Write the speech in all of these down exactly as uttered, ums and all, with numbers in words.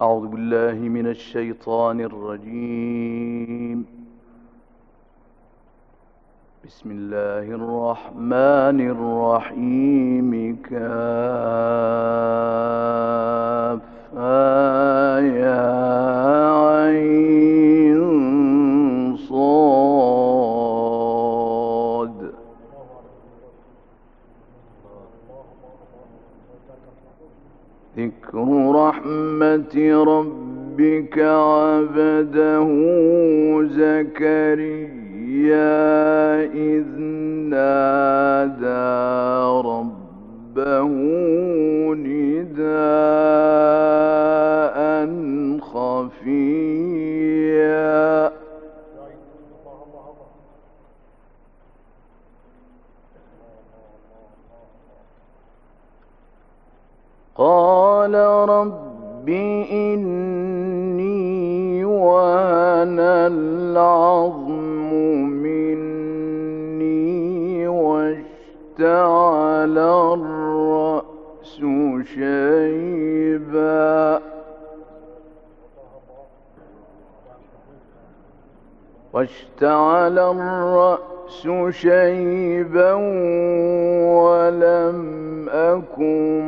أعوذ بالله من الشيطان الرجيم. بسم الله الرحمن الرحيم. كافها يا عين صاد. ذكر رحمة ربك عبده زكريا إذ نادى ربه نداء خفيا. قال رب إني وهن العظم مني واشتعل الرأس شيبا واشتعل الرأس شيبا ولم أكن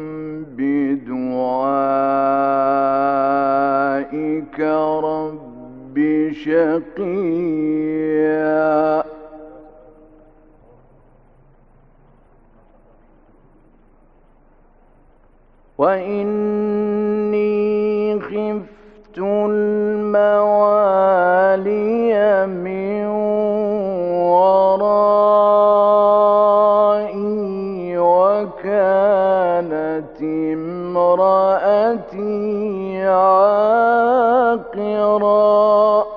بدعائك رب شقيا. وإني خفت الموالي من ورائي وكانت امرأتي عاقرا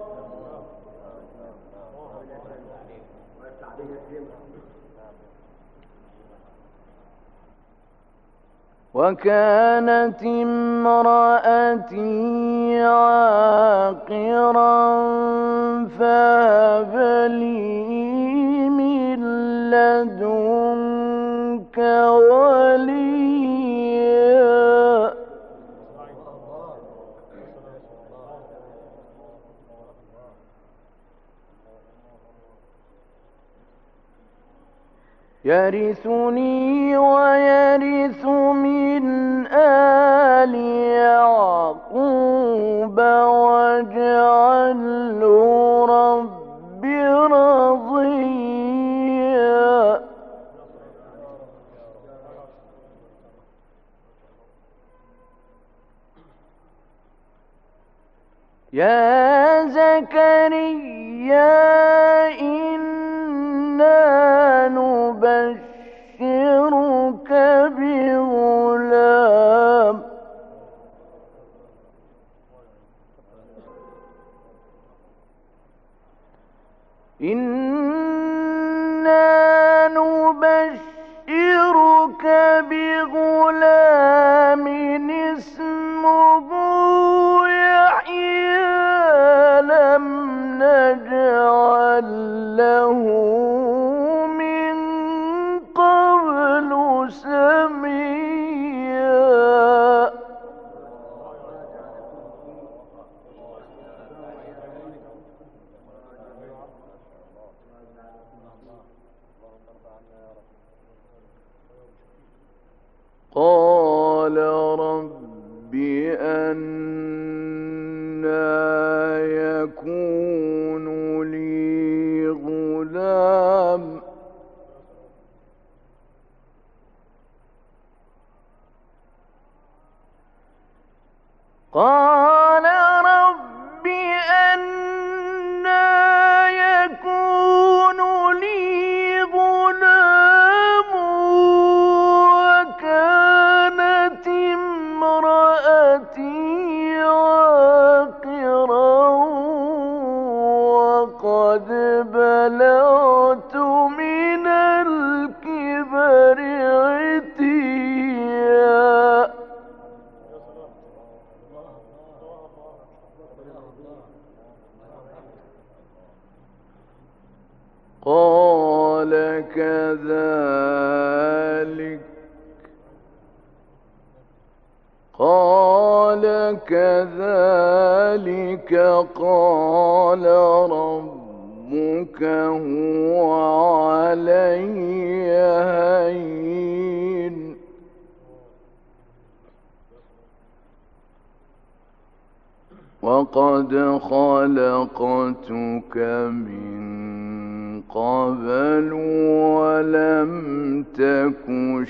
وكانت امرأتي عاقرا فهب لي من لدنك وليا. يرثني ويرث من آل يعقوب واجعله رب رضيا. يا زكريا إنا نبشرك بغلام إنا نبشرك بغلام اسمه يحيى لم نجعل له من قبل سميا. قال رب أنى يكون لي غلام قال رب أنى يكون لي غلام وكانت امرأتي عاقرا وقد بلغت من الكبر عتيا. قال كذلك قال كذلك قال ربك هو علي هين وقد خلقتك من قبل ولم تك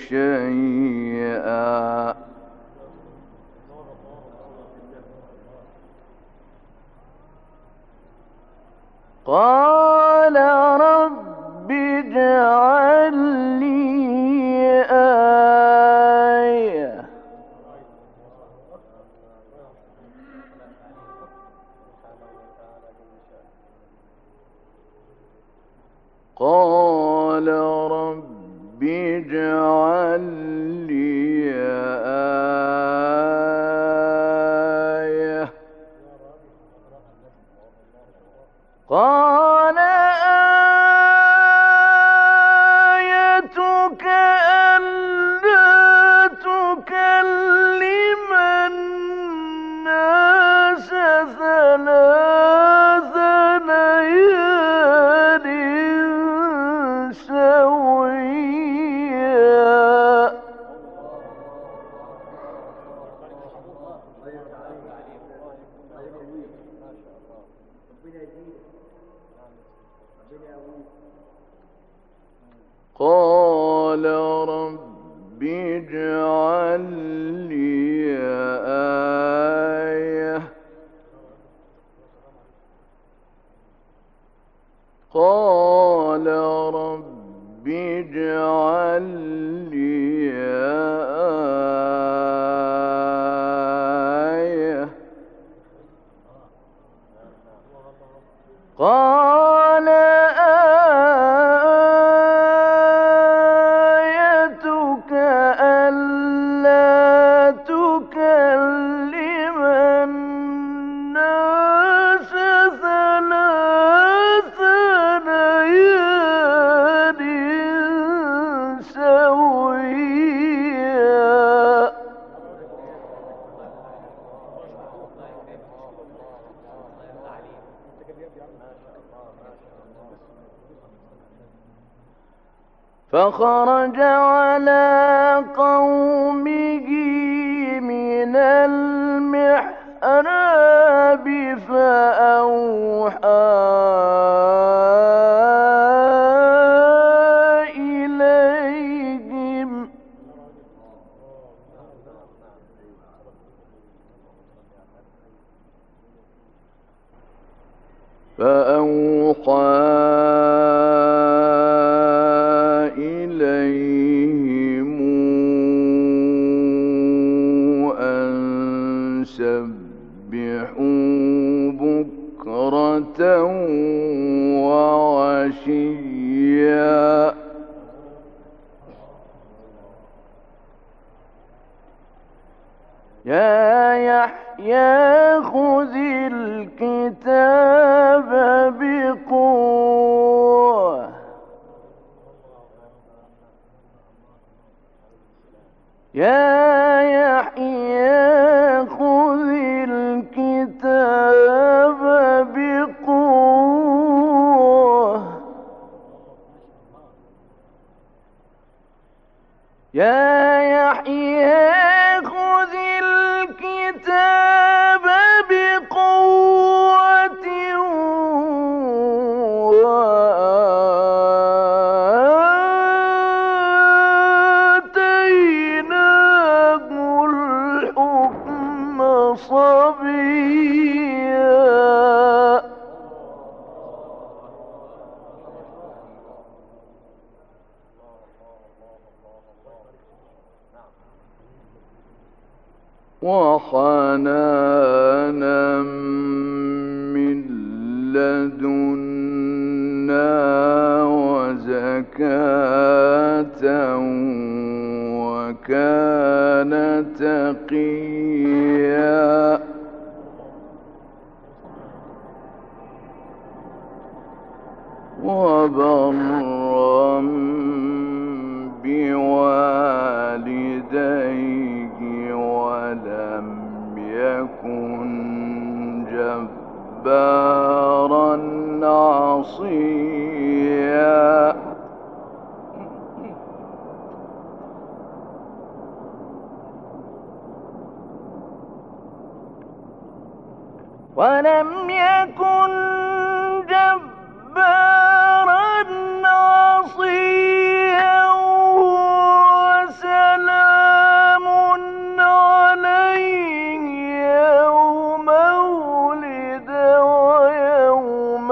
شيئا قال رب اجعل لي آية قال رب اجعل لي آية قال آيتك ألا تكلم الناس ثلاث ليال سويا قال رب اجعل لي آية قال رب اجعل لي آية قال آيتك ألا تكلم الناس ثلاث ليال سويا فخرج على قومه من المحراب فأوحى إليهم فأوحى إليهم أن سبحوا بكرة وعشيا يا يحيى خذ الكتاب بقوة يا يحيى خذ الكتاب بقوة يا يحيى خذ الكتاب بقوة وآتيناه الحكم صبيا وحنانا من لدنا وزكاة وكان تقيا وبرا بوالديه ولم يكن جبارا عصيا ولم يكن جبارا عصيا وسلام عليه يوم ولد ويوم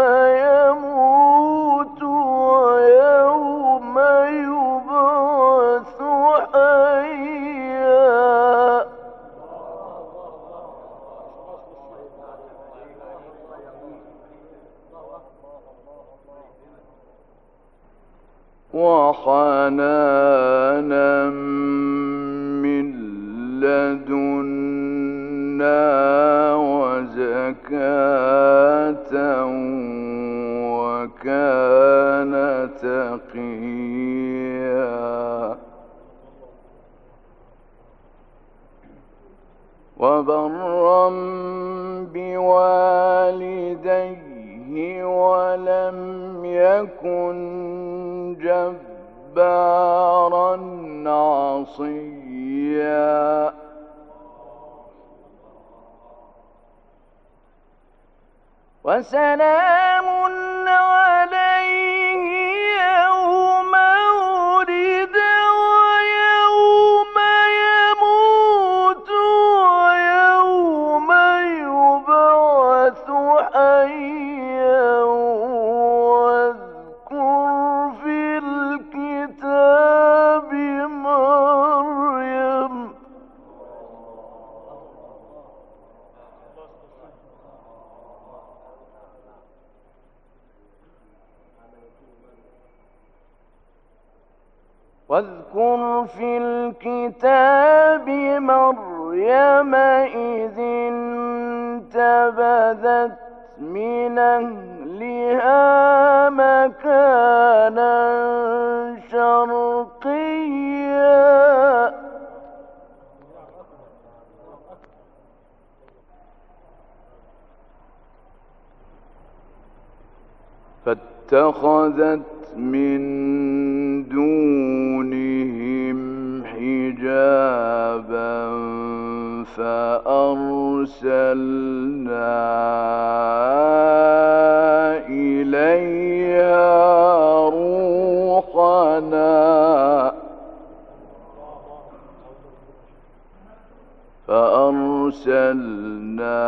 يموت ويوم يبعث حيا. وحنانا من لدنا وزكاة وكان تقيا وبرا بوالديه ولم يكن جبارا عصيا. وسلام عليه يوم ولد ويوم يموت ويوم يبعث حيا. واذكر في الكتاب مريم واذكر في الكتاب مريم إذ انتبذت من أهلها مكانا شرقيا فاتخذت من دونهم حجابا فأرسلنا إليها روحنا فأرسلنا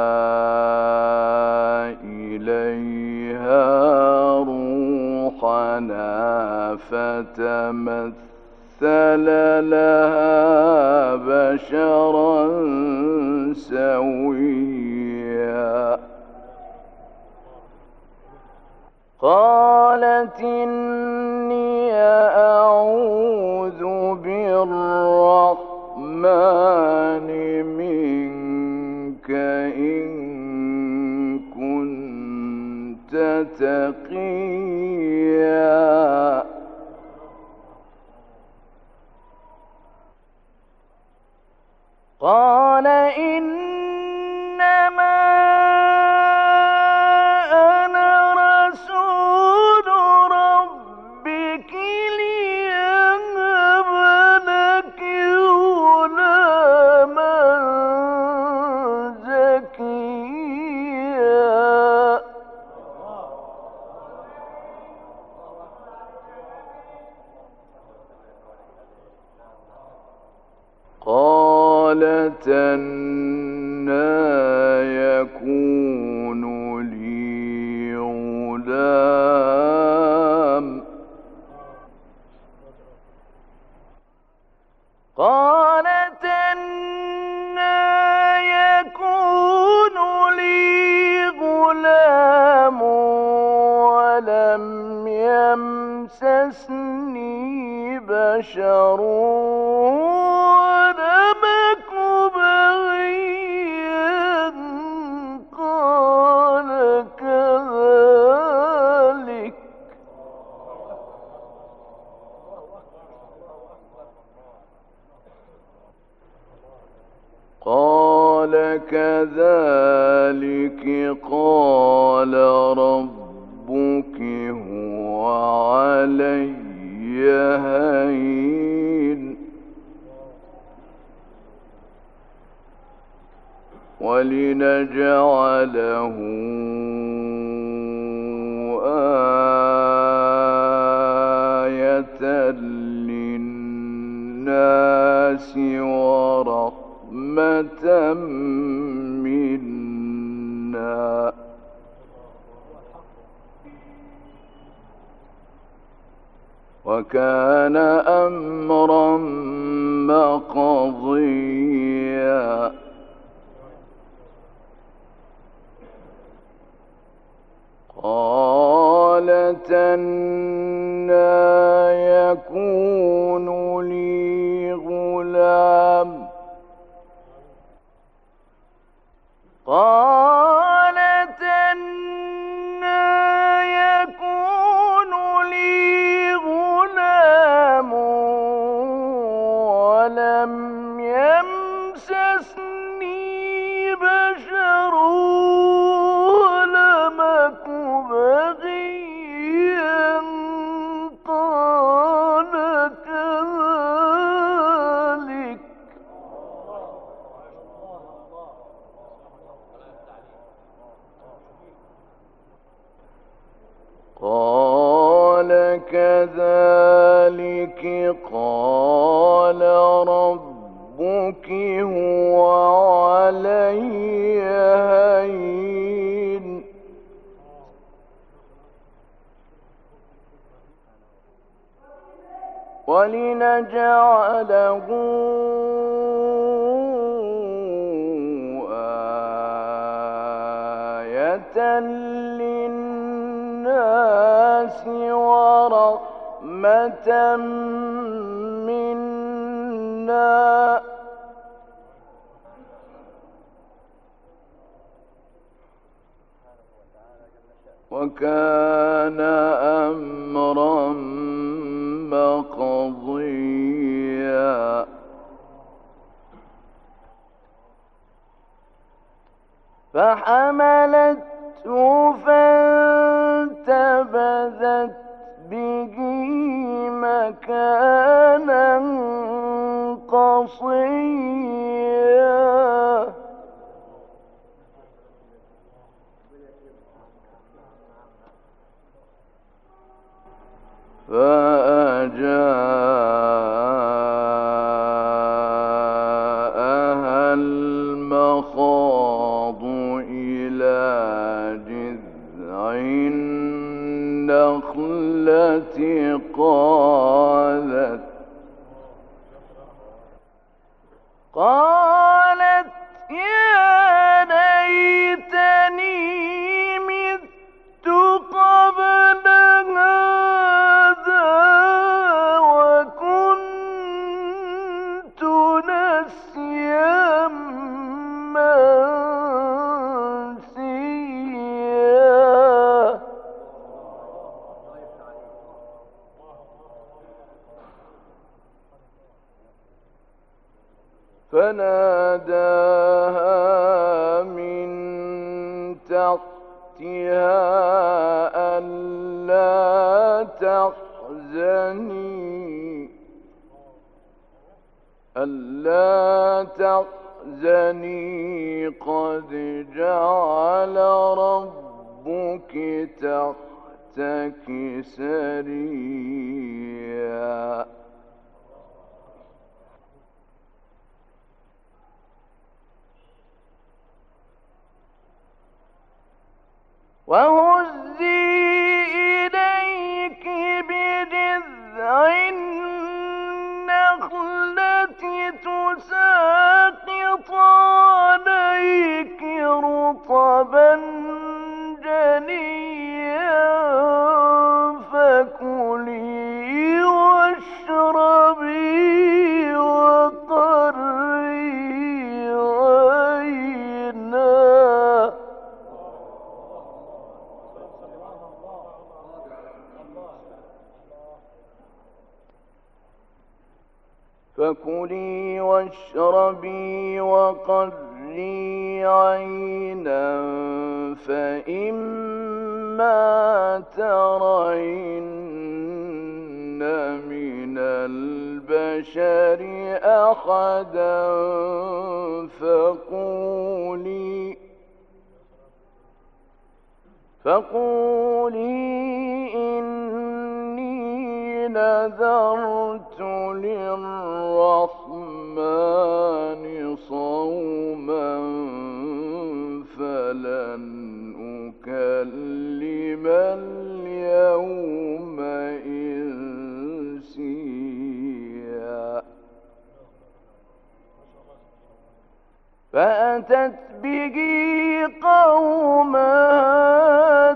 إليها روحنا فتمثل لها بشرا سويا. قالت إني أعوذ بالرحمن منك إن كنت تقيا. قال إنما أنا رسول ربك ليهب لك غلاما زكيا. قالت أنى يكون لي غلام قالت أنى يكون لي غلام ولم يمسسني بشر ولم أك بغيا. قال كذلك قال كذلك قال ربك هو علي هين ولنجعله آية للناس ورحمة منا وكان أمرا مقضيا قالت أنى يكون لي غلام قالت أنى يكون لي غلام ولم يمسسني بشر ولم أك بغيا قال كذلك قال كذلك قال ربك هو علي هين ولنجعله آية للناس ورحمة منا وكان أمرا مقضيا فحملته فانتبذت به مكانا قصيا فأجاءها المخاض إلى جذع النخلة قالت قالت يا ليتني مت قبل هذا وكنت نسيا منسيا فناداها من تحتها ألا تحزني ألا تحزني قد جعل ربك تحتك سريا وهزي إليك بجذع النخلة تساقط عليك رطبا جنيا فكلي واشربي وقري عينا فكلي واشربي وقري لي عينا فإما ترين من البشر أحدا فقولي فقولي إني نذرت للرحمن صوما فلن أكلم اليوم إنسيا. فأتت به قومها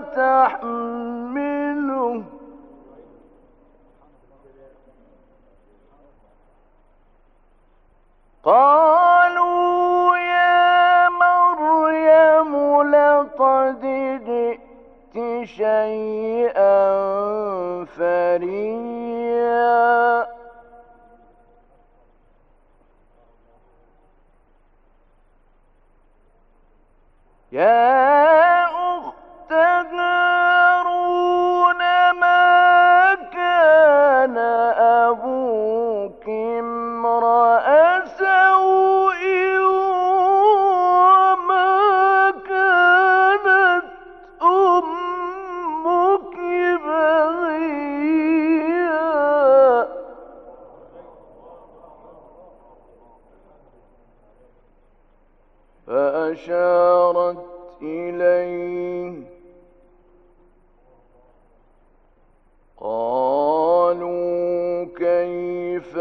تحمله قالوا يا مريم لقد جئت شيئا فريا. يا أخت هارون ما كان أبوك امرأ سوء وما كانت أمك بغيا. فأشارت إليه قالوا كيف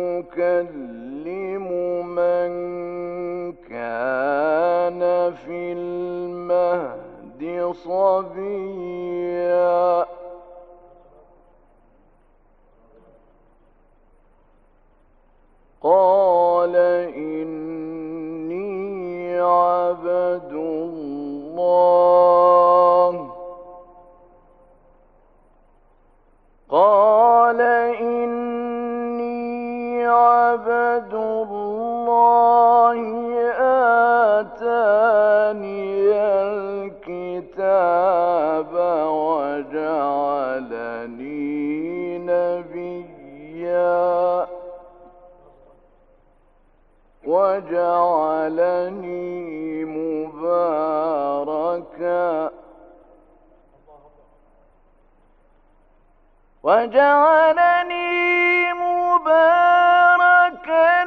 نكلم من كان في المهد صبيا. قال إني عبد الله قال إني عبد الله آتاني الكتاب وجعلني نبيا وجعلني مباركا وجعلني مباركا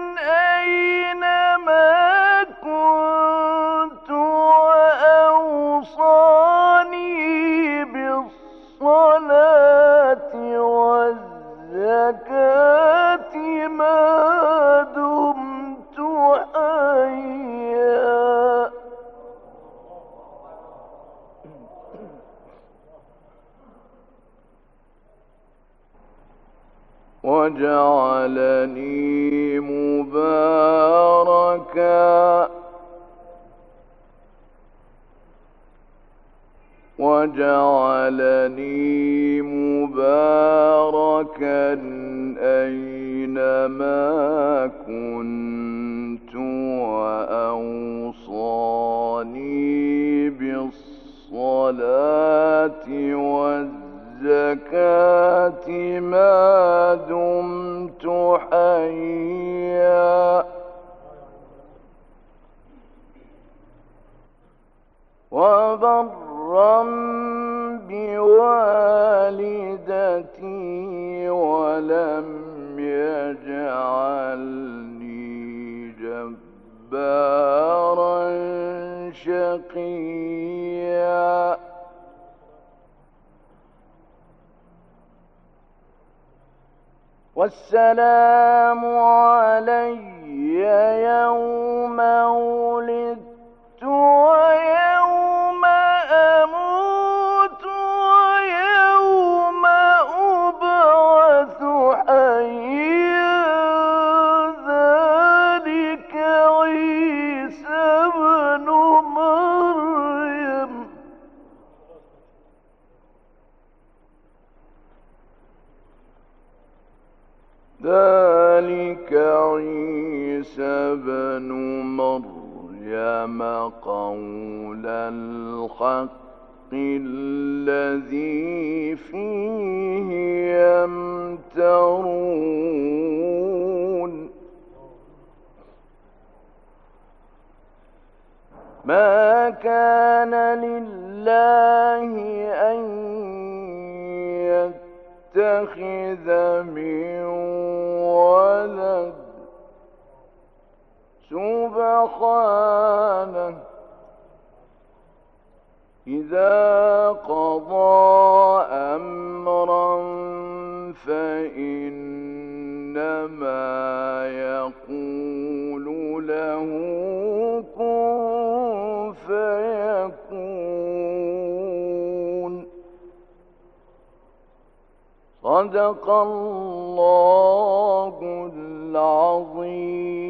أينما كنت وأوصاني بالصلاة والزكاة ما دمت حيا. وجعلني مباركا وجعلني مباركا أينما كنت وأوصاني بالصلاة والزكاة ما دمت حيا. وبرا بوالدتي ولم يجعلني جبارا شقيا. والسلام علي يوم ولدت ويوم أموت ويوم أبعث حيا. ذلك عيسى ابن مريم ذلك عيسى ابن مريم وَأَلْهَمَ قَوْلَ الْحَقِّ الَّذِي فِيهِ يَمْتَرُونَ مَا كَانَ لِلَّهِ أَن يَتَّخِذَ مِن وَلَدٍ سُبْحَانَهُ إِذَا قَضَىٰ أَمْرًا فَإِنَّمَا يَقُولُ لَهُ كُن فَيَكُونُ صدق الله العظيم.